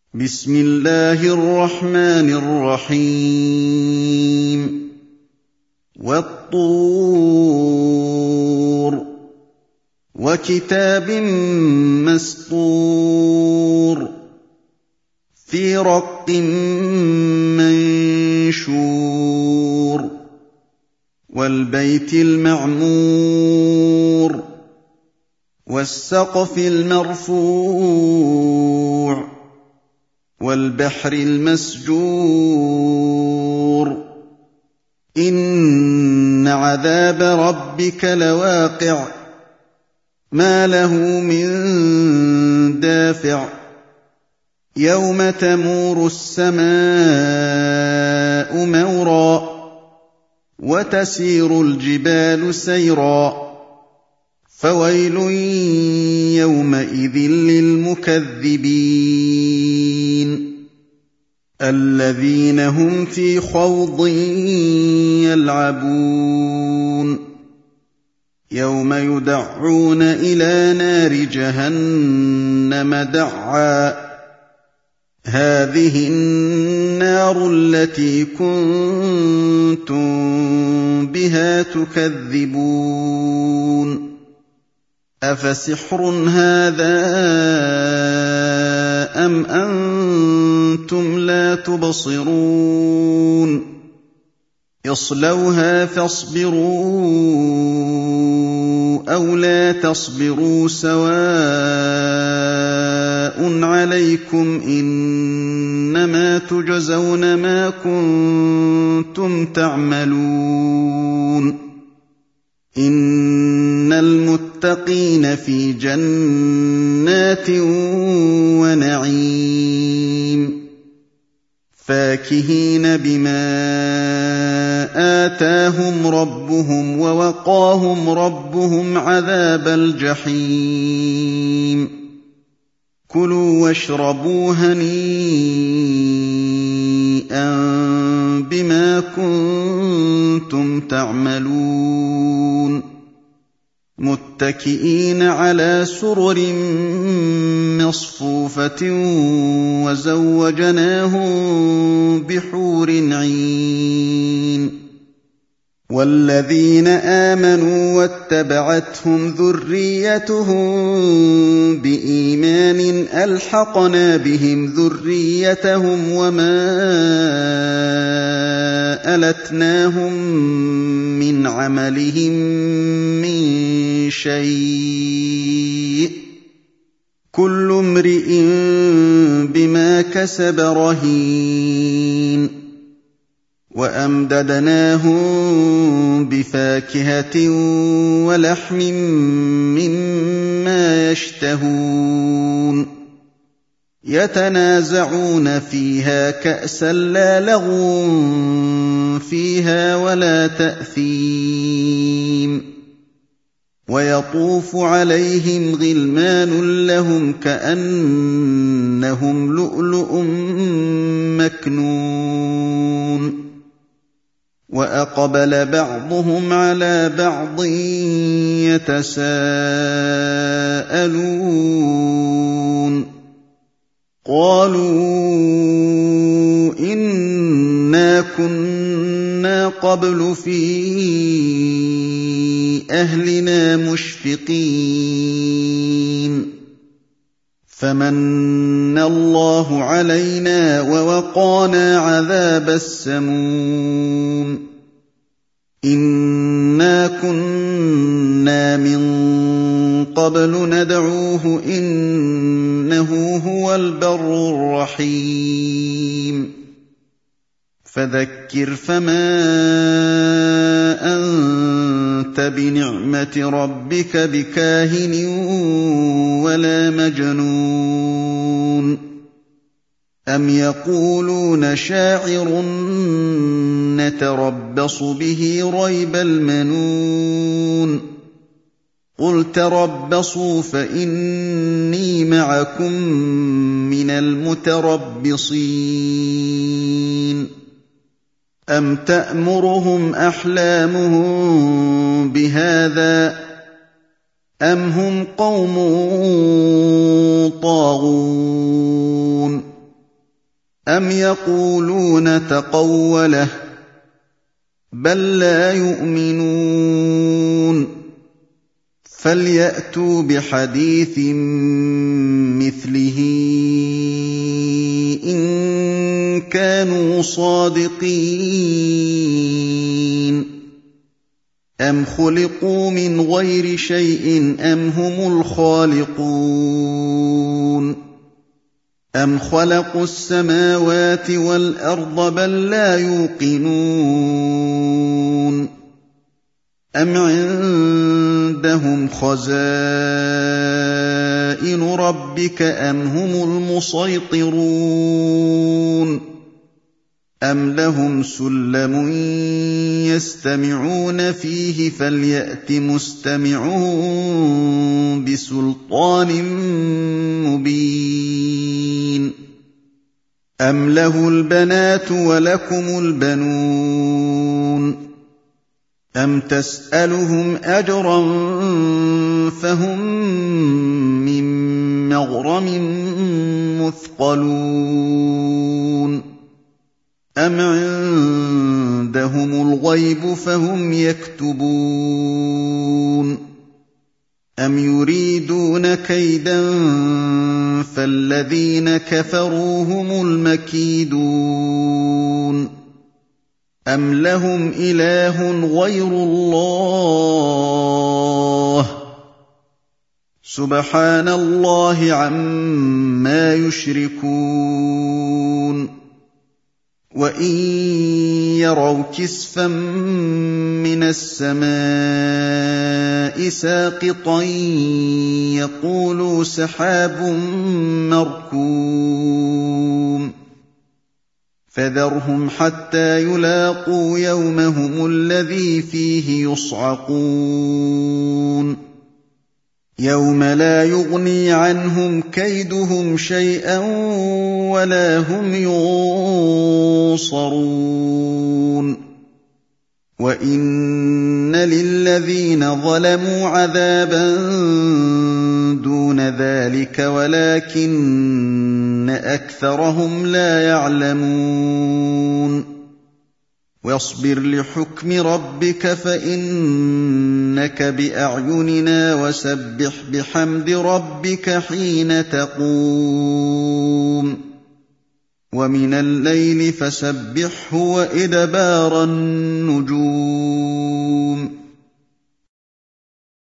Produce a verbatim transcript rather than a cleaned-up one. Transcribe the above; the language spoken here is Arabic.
بسم الله الرحمن الرحيم والطور وكتاب مسطور في رق منشور والبيت المعمور والسقف المرفوع والبحر المسجور إن عذاب ربك لواقع ما له من دافع يوم تمور السماء مورا وتسير الجبال سيرا فويل يومئذ للمكذبين الذين هم في خوض يلعبون يوم يدعون إلى نار جهنم دعا هذه النار التي كنتم بها تكذبون أفسحر هذا أم أنتم لا تبصرون اصلوها فاصبروا أو لا تصبروا سواء عليكم إنما تجزون ما كنتم تعملون إن المتقين في جنات ونعيم فاكهين بما آتاهم ربهم ووقاهم ربهم عذاب الجحيم كلوا واشربوا هنيئا بما كنتم تعملون متكئين على سرر مصفوفة وزوجناهم بحور عين والذين آمنوا واتبعتهم ذريتهم بإيمان ألحقنا بهم ذريتهم وما ألتناهم من عملهم من شيء كل امرئ بما كسب رهين وأمددناهم بفاكهة ولحم مما يشتهون يتنازعون فيها كأسا لا لغو فيها ولا تأثيم ويطوف عليهم غلمان لهم كأنهم لؤلؤ مكنون وأقبل بعضهم على بعض يتساءلون قالوا إنا كنا قبل في أهلنا مشفقين فمن الله علينا ووقانا عذاب السموم إنا كنا من قبل ندعوه إنه هو البر الرحيم فذكر فما أنت بنعمة ربك بكاهن ولا مجنون أم يقولون شاعر نتربص به ريب المنون قل تربصوا فإني معكم من المتربصين أم تأمرهم أحلامهم بهذا أم هم قوم طاغون أَمْ يَقُولُونَ تَقَوَّلَهُ ۚ بَل لَّا يُؤْمِنُونَ فَلْيَأْتُوا بِحَدِيثٍ مِّثْلِهِ إِن كَانُوا صَادِقِينَ أَمْ خُلِقُوا مِنْ غَيْرِ شَيْءٍ أَمْ هُمُ الْخَالِقُونَ أَمْ خَلَقُوا السَّمَاوَاتِ وَالْأَرْضَ بَل لَّا يُوقِنُونَ أَمْ عِندَهُمْ خَزَائِنُ رَبِّكَ أَمْ هُمُ الْمُصَيْطِرُونَ أَمْ لَهُمْ سُلَّمٌ يَسْتَمِعُونَ فِيهِ فَلْيَأْتِ مُسْتَمِعُهُم بِسُلْطَانٍ مُّبِينٍ أَمْ لَهُ الْبَنَاتُ وَلَكُمُ الْبَنُونَ أَمْ تَسْأَلُهُمْ أَجْرًا فَهُم مِّن مَّغْرَمٍ مُّثْقَلُونَ أَمْ عِندَهُمُ الْغَيْبُ فَهُمْ يَكْتُبُونَ أَمْ يُرِيدُونَ كَيْدًا فَالَّذِينَ كَفَرُوا هُمُ الْمَكِيدُونَ أَمْ لَهُمْ إِلَٰهٌ غَيْرُ اللَّهِ سُبْحَانَ اللَّهِ عَمَّا يُشْرِكُونَ وَإِن يَرَوْا كِسْفًا مِّنَ السَّمَاءِ سَاقِطًا يَقُولُوا سَحَابٌ مَّرْكُومٌ فَذَرْهُمْ حَتَّىٰ يُلَاقُوا يَوْمَهُمُ الَّذِي فِيهِ يُصْعَقُونَ يَوْمَ لَا يُغْنِي عَنْهُمْ كَيْدُهُمْ شَيْئًا وَلَا هُمْ يُنصَرُونَ وَإِنَّ لِلَّذِينَ ظَلَمُوا عَذَابًا دُونَ ذَٰلِكَ وَلَٰكِنَّ أَكْثَرَهُمْ لَا يَعْلَمُونَ وَاصْبِرْ لِحُكْمِ رَبِّكَ فَإِنَّكَ بِأَعْيُنِنَا وَسَبِّحْ بِحَمْدِ رَبِّكَ حِينَ تَقُومُ وَمِنَ اللَّيْلِ فَسَبِّحْهُ وَإِدْبَارَ النُّجُومِ